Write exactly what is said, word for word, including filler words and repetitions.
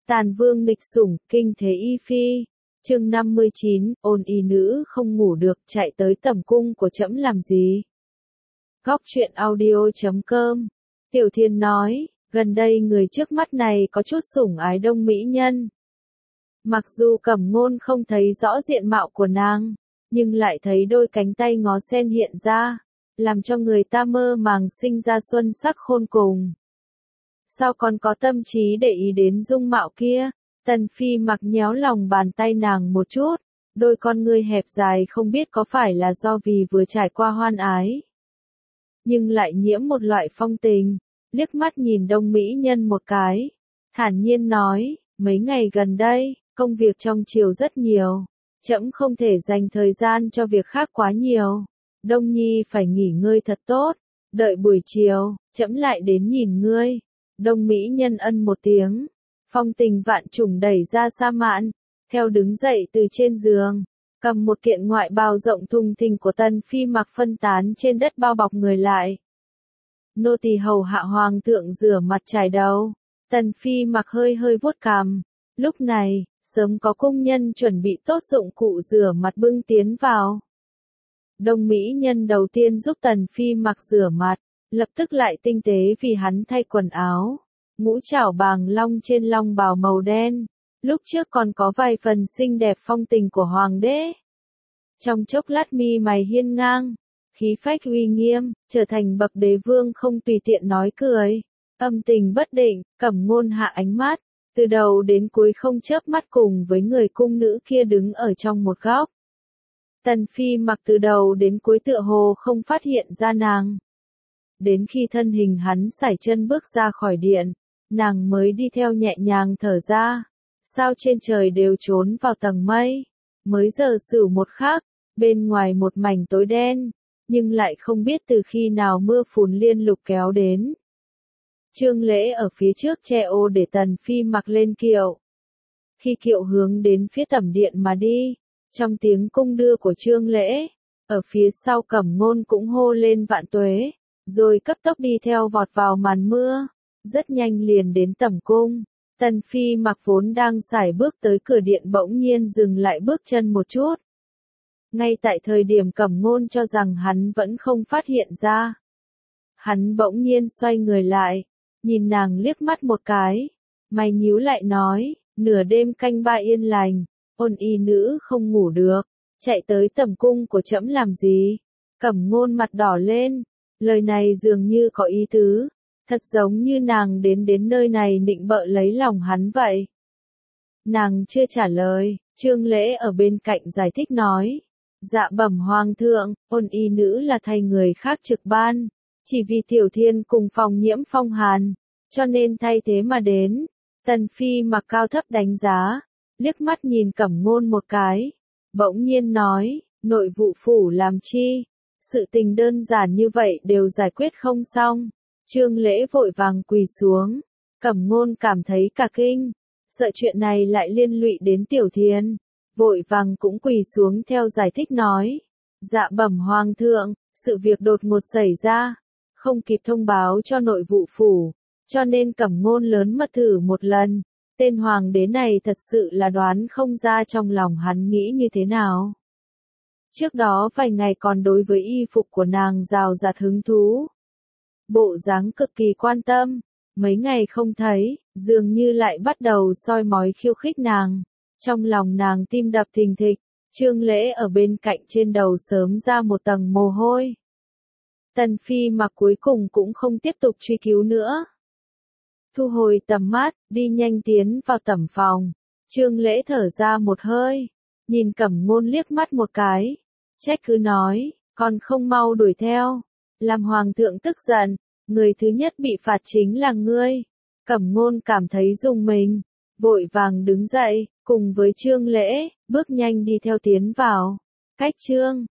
Tàn vương nghịch sủng, kinh thế y phi. Chương năm mươi chín, ôn y nữ không ngủ được, chạy tới tẩm cung của trẫm làm gì? Góc truyện audio chấm com. Tiểu Thiên nói, gần đây người trước mắt này có chút sủng ái đông mỹ nhân. Mặc dù Cẩm Ngôn không thấy rõ diện mạo của nàng, nhưng lại thấy đôi cánh tay ngó sen hiện ra, làm cho người ta mơ màng sinh ra xuân sắc khôn cùng. Sao còn có tâm trí để ý đến dung mạo kia? Tần Phi Mặc nhéo lòng bàn tay nàng một chút, đôi con ngươi hẹp dài không biết có phải là do vì vừa trải qua hoan ái, nhưng lại nhiễm một loại phong tình, liếc mắt nhìn đông mỹ nhân một cái, thản nhiên nói, mấy ngày gần đây, công việc trong triều rất nhiều, trẫm không thể dành thời gian cho việc khác quá nhiều, Đông Nhi phải nghỉ ngơi thật tốt, đợi buổi chiều, trẫm lại đến nhìn ngươi. Đông mỹ nhân ân một tiếng, phong tình vạn trùng đẩy ra sa mạn, theo đứng dậy từ trên giường, cầm một kiện ngoại bào rộng thùng thình của Tần Phi Mặc phân tán trên đất bao bọc người lại. Nô tỳ hầu hạ hoàng thượng rửa mặt chải đầu. Tần Phi Mặc hơi hơi vuốt cằm, lúc này, sớm có cung nhân chuẩn bị tốt dụng cụ rửa mặt bưng tiến vào. Đông mỹ nhân đầu tiên giúp Tần Phi Mặc rửa mặt, lập tức lại tinh tế vì hắn thay quần áo, ngũ trảo bàng long trên long bào màu đen, lúc trước còn có vài phần xinh đẹp phong tình của hoàng đế. Trong chốc lát mi mày hiên ngang, khí phách uy nghiêm, trở thành bậc đế vương không tùy tiện nói cười, âm tình bất định, Cẩm Ngôn hạ ánh mắt, từ đầu đến cuối không chớp mắt cùng với người cung nữ kia đứng ở trong một góc. Tần Phi Mặc từ đầu đến cuối tựa hồ không phát hiện ra nàng. Đến khi thân hình hắn sải chân bước ra khỏi điện, nàng mới đi theo nhẹ nhàng thở ra. Sao trên trời đều trốn vào tầng mây. Mới giờ sửu một khắc, bên ngoài một mảnh tối đen, nhưng lại không biết từ khi nào mưa phùn liên lục kéo đến. Trương Lễ ở phía trước che ô để Tần Phi Mặc lên kiệu. Khi kiệu hướng đến phía tẩm điện mà đi, trong tiếng cung đưa của Trương Lễ, ở phía sau Cẩm Ngôn cũng hô lên vạn tuế, rồi cấp tốc đi theo vọt vào màn mưa, rất nhanh liền đến tẩm cung. Tần Phi Mặc vốn đang sải bước tới cửa điện bỗng nhiên dừng lại bước chân một chút. Ngay tại thời điểm Cẩm Ngôn cho rằng hắn vẫn không phát hiện ra, hắn bỗng nhiên xoay người lại, nhìn nàng liếc mắt một cái, mày nhíu lại nói, nửa đêm canh ba yên lành, ôn y nữ không ngủ được, chạy tới tẩm cung của trẫm làm gì? Cẩm Ngôn mặt đỏ lên, lời này dường như có ý tứ, thật giống như nàng đến đến nơi này nịnh bợ lấy lòng hắn vậy. Nàng chưa trả lời, Trương Lễ ở bên cạnh giải thích nói, dạ bẩm hoàng thượng, ôn y nữ là thay người khác trực ban, chỉ vì Tiểu Thiên cùng phòng nhiễm phong hàn, cho nên thay thế mà đến. Tần Phi Mặc cao thấp đánh giá, liếc mắt nhìn Cẩm Ngôn một cái, bỗng nhiên nói, nội vụ phủ làm chi? Sự tình đơn giản như vậy đều giải quyết không xong. Trương Lễ vội vàng quỳ xuống, Cẩm Ngôn cảm thấy cả kinh, sợ chuyện này lại liên lụy đến Tiểu Thiên, vội vàng cũng quỳ xuống theo giải thích nói, dạ bẩm hoàng thượng, sự việc đột ngột xảy ra, không kịp thông báo cho nội vụ phủ, cho nên Cẩm Ngôn lớn mật thử một lần, tên hoàng đế này thật sự là đoán không ra trong lòng hắn nghĩ như thế nào. Trước đó vài ngày còn đối với y phục của nàng rào rạt hứng thú, bộ dáng cực kỳ quan tâm, mấy ngày không thấy, dường như lại bắt đầu soi mói khiêu khích nàng, trong lòng nàng tim đập thình thịch. Trương Lễ ở bên cạnh trên đầu sớm ra một tầng mồ hôi. Tần Phi Mặc cuối cùng cũng không tiếp tục truy cứu nữa, thu hồi tầm mắt, đi nhanh tiến vào tẩm phòng. Trương Lễ thở ra một hơi, nhìn Cẩm Ngôn liếc mắt một cái, trách cứ nói, còn không mau đuổi theo, làm hoàng thượng tức giận, người thứ nhất bị phạt chính là ngươi. Cẩm Ngôn cảm thấy rùng mình, vội vàng đứng dậy, cùng với Trương Lễ, bước nhanh đi theo tiến vào. Cách Trương